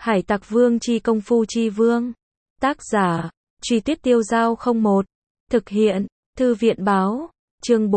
Hải Tặc Vương chi công phu chi vương. Tác giả, Truy Tuyết Tiêu Dao 01. Thực hiện, Thư viện báo. Chương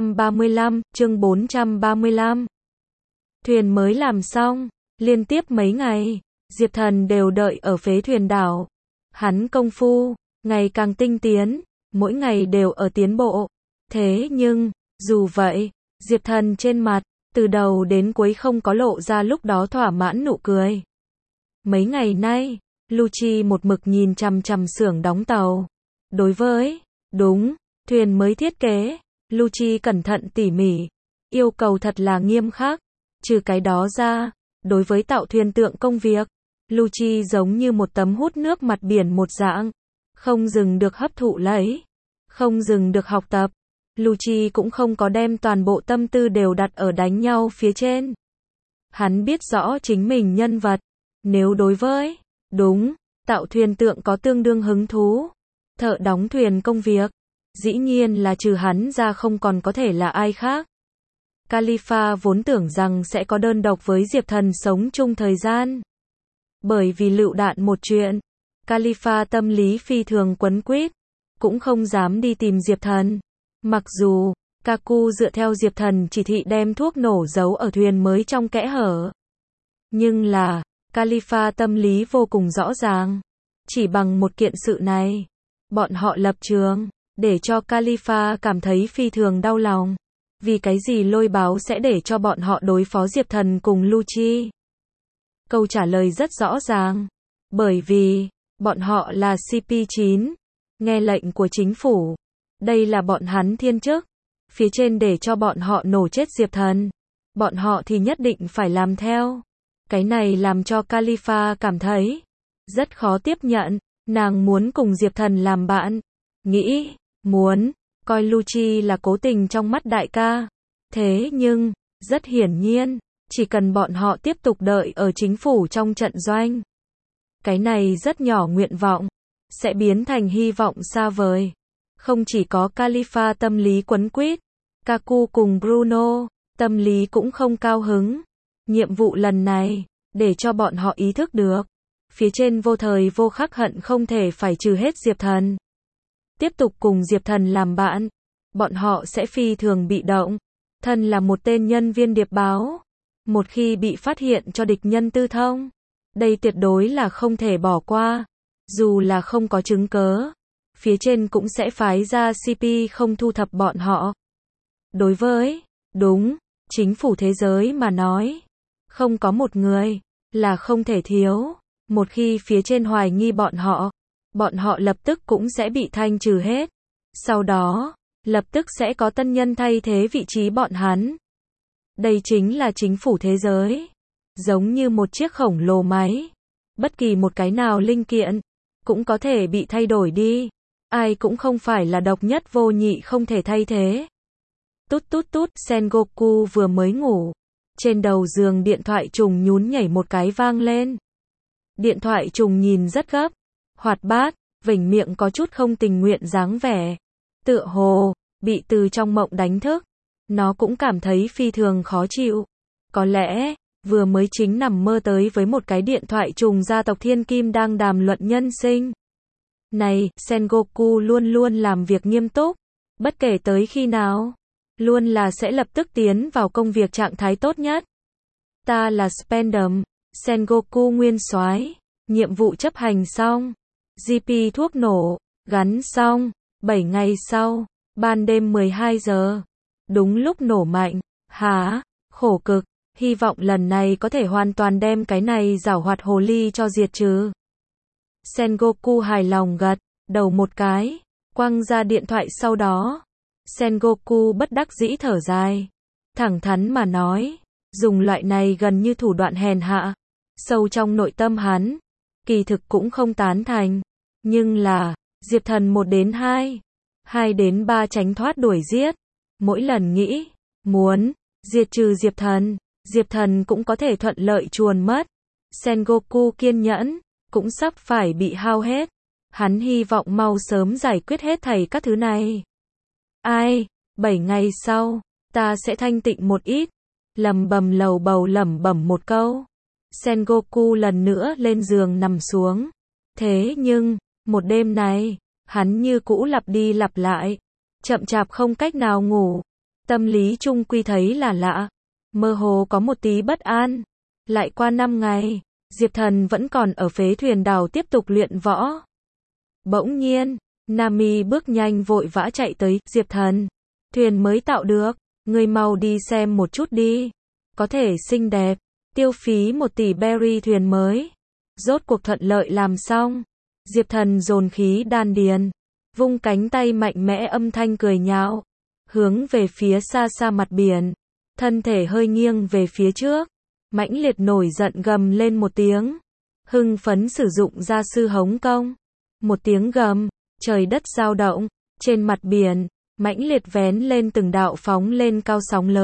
435. Thuyền mới làm xong, liên tiếp mấy ngày, Diệp Thần đều đợi ở phế thuyền đảo. Hắn công phu, ngày càng tinh tiến, mỗi ngày đều ở tiến bộ. Thế nhưng, dù vậy, Diệp Thần trên mặt, từ đầu đến cuối không có lộ ra lúc đó thỏa mãn nụ cười. Mấy ngày nay, Lucci một mực nhìn chằm chằm xưởng đóng tàu. Đối với, thuyền mới thiết kế, Lucci cẩn thận tỉ mỉ, yêu cầu thật là nghiêm khắc. Trừ cái đó ra, đối với tạo thuyền tượng công việc, Lucci giống như một tấm hút nước mặt biển một dạng, không dừng được hấp thụ lấy, không dừng được học tập. Lucci cũng không có đem toàn bộ tâm tư đều đặt ở đánh nhau phía trên. Hắn biết rõ chính mình nhân vật, nếu đối với, tạo thuyền tượng có tương đương hứng thú, thợ đóng thuyền công việc, dĩ nhiên là trừ hắn ra không còn có thể là ai khác. Khalifa vốn tưởng rằng sẽ có đơn độc với Diệp Thần sống chung thời gian. Bởi vì lựu đạn một chuyện, Khalifa tâm lý phi thường quấn quýt, cũng không dám đi tìm Diệp Thần. Mặc dù, Kaku dựa theo Diệp Thần chỉ thị đem thuốc nổ giấu ở thuyền mới trong kẽ hở. Nhưng là, Khalifa tâm lý vô cùng rõ ràng. Chỉ bằng một kiện sự này, bọn họ lập trường, để cho Khalifa cảm thấy phi thường đau lòng. Vì cái gì Lôi Báo sẽ để cho bọn họ đối phó Diệp Thần cùng Lucci? Câu trả lời rất rõ ràng. Bởi vì, bọn họ là CP9, nghe lệnh của chính phủ. Đây là bọn hắn thiên chức. Phía trên để cho bọn họ nổ chết Diệp Thần. Bọn họ thì nhất định phải làm theo. Cái này làm cho Khalifa cảm thấy rất khó tiếp nhận. Nàng muốn cùng Diệp Thần làm bạn. Muốn coi Lucci là cố tình trong mắt đại ca. Thế nhưng, rất hiển nhiên, chỉ cần bọn họ tiếp tục đợi ở chính phủ trong trận doanh. Cái này rất nhỏ nguyện vọng, sẽ biến thành hy vọng xa vời. Không chỉ có Khalifa tâm lý quấn quýt, Kaku cùng Bruno, tâm lý cũng không cao hứng. Nhiệm vụ lần này, để cho bọn họ ý thức được. Phía trên vô thời vô khắc hận không thể phải trừ hết Diệp Thần. Tiếp tục cùng Diệp Thần làm bạn, bọn họ sẽ phi thường bị động. Thân là một tên nhân viên điệp báo, một khi bị phát hiện cho địch nhân tư thông, đây tuyệt đối là không thể bỏ qua. Dù là không có chứng cớ, phía trên cũng sẽ phái ra CP không thu thập bọn họ. Đối với, chính phủ thế giới mà nói, không có một người là không thể thiếu. Một khi phía trên hoài nghi bọn họ lập tức cũng sẽ bị thanh trừ hết. Sau đó, lập tức sẽ có tân nhân thay thế vị trí bọn hắn. Đây chính là chính phủ thế giới. Giống như một chiếc khổng lồ máy. Bất kỳ một cái nào linh kiện, cũng có thể bị thay đổi đi. Ai cũng không phải là độc nhất vô nhị không thể thay thế. Tút, Sengoku vừa mới ngủ. Trên đầu giường điện thoại trùng nhún nhảy một cái vang lên. Điện thoại trùng nhìn rất gấp, hoạt bát, vểnh miệng có chút không tình nguyện dáng vẻ. Tựa hồ, bị từ trong mộng đánh thức. Nó cũng cảm thấy phi thường khó chịu. Có lẽ, vừa mới chính nằm mơ tới với một cái điện thoại trùng gia tộc Thiên Kim đang đàm luận nhân sinh. Này, Sengoku luôn luôn làm việc nghiêm túc. Bất kể tới khi nào, luôn là sẽ lập tức tiến vào công việc trạng thái tốt nhất. Ta là Spandam, Sengoku nguyên soái. Nhiệm vụ chấp hành xong. GP thuốc nổ, gắn xong. 7 ngày sau, ban đêm 12 giờ. Đúng lúc nổ mạnh. Khổ cực. Hy vọng lần này có thể hoàn toàn đem cái này giảo hoạt hồ ly cho diệt trừ. Sengoku hài lòng gật đầu một cái, quăng ra điện thoại sau đó. Sengoku bất đắc dĩ thở dài. Thẳng thắn mà nói, dùng loại này gần như thủ đoạn hèn hạ. Sâu trong nội tâm hắn, kỳ thực cũng không tán thành. Nhưng là, Diệp Thần 1 đến 2, 2 đến 3 tránh thoát đuổi giết. Mỗi lần nghĩ, muốn diệt trừ Diệp Thần cũng có thể thuận lợi chuồn mất. Sengoku kiên nhẫn, cũng sắp phải bị hao hết. Hắn hy vọng mau sớm giải quyết hết thảy các thứ này. 7 ngày sau, ta sẽ thanh tịnh một ít. Lầm bầm lầu bầu lẩm bẩm một câu. Sengoku lần nữa lên giường nằm xuống. Thế nhưng, một đêm này, hắn như cũ lặp đi lặp lại, chậm chạp không cách nào ngủ. Tâm lý trung quy thấy là lạ, mơ hồ có một tí bất an. Lại qua 5 ngày, Diệp Thần vẫn còn ở phế thuyền đảo tiếp tục luyện võ. Bỗng nhiên, Nami bước nhanh vội vã chạy tới, Diệp Thần, thuyền mới tạo được, ngươi mau đi xem một chút đi. Có thể xinh đẹp, tiêu phí 1 tỷ berry thuyền mới. Rốt cuộc thuận lợi làm xong. Diệp Thần dồn khí đan điền, vung cánh tay mạnh mẽ âm thanh cười nhạo, hướng về phía xa xa mặt biển, thân thể hơi nghiêng về phía trước, mãnh liệt nổi giận gầm lên một tiếng, hưng phấn sử dụng gia sư hống công. Một tiếng gầm, trời đất dao động, trên mặt biển, mãnh liệt vén lên từng đạo phóng lên cao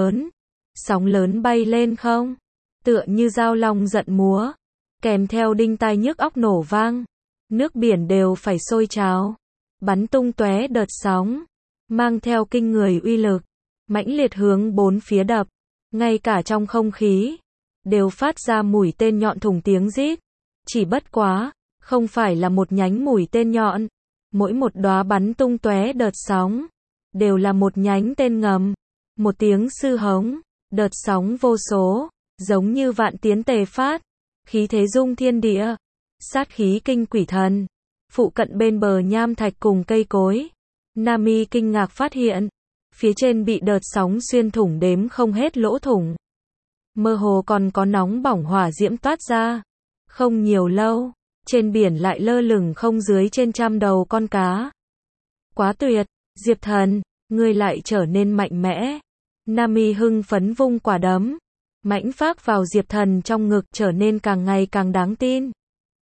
sóng lớn bay lên không, tựa như dao long giận múa, kèm theo đinh tai nhức óc nổ vang, nước biển đều phải sôi trào, bắn tung tóe đợt sóng, mang theo kinh người uy lực, mãnh liệt hướng bốn phía đập, ngay cả trong không khí đều phát ra mũi tên nhọn thủng tiếng rít. Chỉ bất quá, không phải là một nhánh mũi tên nhọn, mỗi một đóa bắn tung tóe đợt sóng đều là một nhánh tên ngầm. Một tiếng sư hống, đợt sóng vô số, giống như vạn tiến tề phát, khí thế rung thiên địa, sát khí kinh quỷ thần. Phụ cận bên bờ nham thạch cùng cây cối, Nami kinh ngạc phát hiện, phía trên bị đợt sóng xuyên thủng đếm không hết lỗ thủng. Mơ hồ còn có nóng bỏng hỏa diễm toát ra. Không nhiều lâu, trên biển lại lơ lửng không dưới trên 100 đầu con cá. Quá tuyệt, Diệp Thần, ngươi lại trở nên mạnh mẽ. Nami hưng phấn vung quả đấm, mãnh phác vào Diệp Thần trong ngực, trở nên càng ngày càng đáng tin.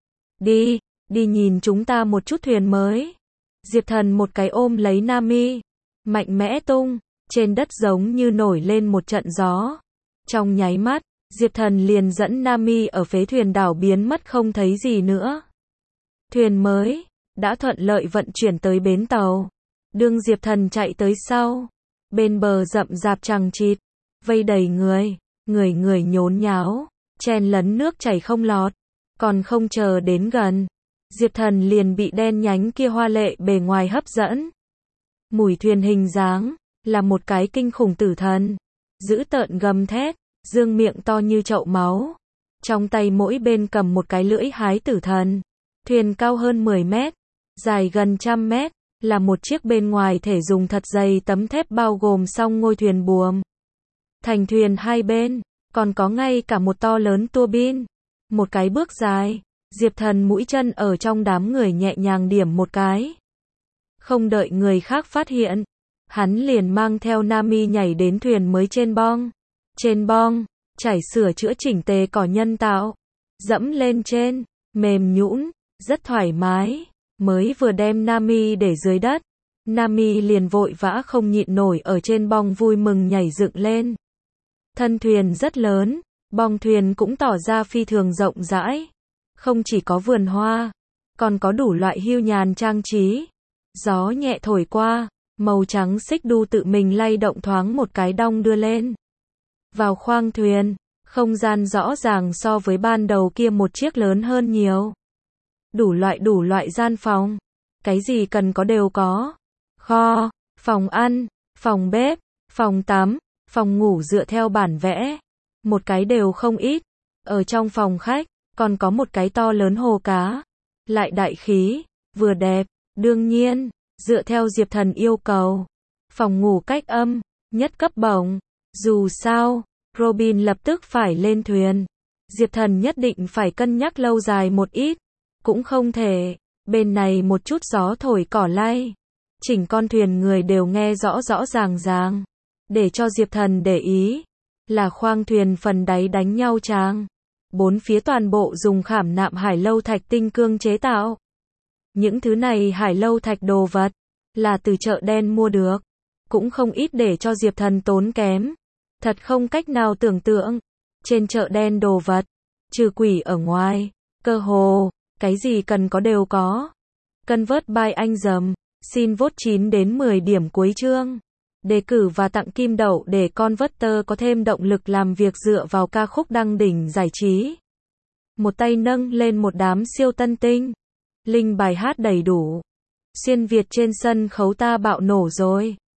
Đi nhìn chúng ta một chút thuyền mới. Diệp Thần một cái ôm lấy Nami, mạnh mẽ tung, trên đất giống như nổi lên một trận gió. Trong nháy mắt, Diệp Thần liền dẫn Nami ở phế thuyền đảo biến mất không thấy gì nữa. Thuyền mới đã thuận lợi vận chuyển tới bến tàu. Đương Diệp Thần chạy tới sau, bên bờ rậm rạp chằng chịt, vây đầy người nhốn nháo, chen lấn nước chảy không lọt, còn không chờ đến gần, Diệp Thần liền bị đen nhánh kia hoa lệ bề ngoài hấp dẫn. Mùi thuyền hình dáng là một cái kinh khủng tử thần, dữ tợn gầm thét, dương miệng to như chậu máu, trong tay mỗi bên cầm một cái lưỡi hái tử thần. Thuyền cao hơn 10 mét, dài gần 100 mét, là một chiếc bên ngoài thể dùng thật dày tấm thép bao gồm xong ngôi thuyền buồm. Thành thuyền hai bên, còn có ngay cả một to lớn tua bin. Một cái bước dài, Diệp Thần mũi chân ở trong đám người nhẹ nhàng điểm một cái. Không đợi người khác phát hiện, hắn liền mang theo Nami nhảy đến thuyền mới trên bong. Trên bong, trải sửa chữa chỉnh tề cỏ nhân tạo, dẫm lên trên, mềm nhũn, rất thoải mái. Mới vừa đem Nami để dưới đất, Nami liền vội vã không nhịn nổi ở trên bong vui mừng nhảy dựng lên. Thân thuyền rất lớn, bong thuyền cũng tỏ ra phi thường rộng rãi. Không chỉ có vườn hoa, còn có đủ loại hưu nhàn trang trí. Gió nhẹ thổi qua, màu trắng xích đu tự mình lay động thoáng một cái đong đưa lên. Vào khoang thuyền, không gian rõ ràng so với ban đầu kia một chiếc lớn hơn nhiều. Đủ loại gian phòng, cái gì cần có đều có. Kho, phòng ăn, phòng bếp, phòng tắm, phòng ngủ dựa theo bản vẽ, một cái đều không ít. Ở trong phòng khách, còn có một cái to lớn hồ cá, lại đại khí, vừa đẹp. Đương nhiên, dựa theo Diệp Thần yêu cầu, phòng ngủ cách âm, nhất cấp bổng. Dù sao, Robin lập tức phải lên thuyền, Diệp Thần nhất định phải cân nhắc lâu dài một ít. Cũng không thể, bên này một chút gió thổi cỏ lay, chỉnh con thuyền người đều nghe rõ rõ ràng. Để cho Diệp Thần để ý, là khoang thuyền phần đáy đánh nhau tràng. Bốn phía toàn bộ dùng khảm nạm hải lâu thạch tinh cương chế tạo. Những thứ này hải lâu thạch đồ vật, là từ chợ đen mua được, cũng không ít để cho Diệp Thần tốn kém. Thật không cách nào tưởng tượng, trên chợ đen đồ vật, trừ quỷ ở ngoài, cơ hồ cái gì cần có đều có. Convert by anh dầm, xin vote 9 đến 10 điểm cuối chương. Đề cử và tặng kim đậu để Converter có thêm động lực làm việc dựa vào ca khúc đăng đỉnh giải trí. một tay nâng lên một đám siêu tân tinh. Linh bài hát đầy đủ. Xuyên Việt trên sân khấu ta bạo nổ rồi.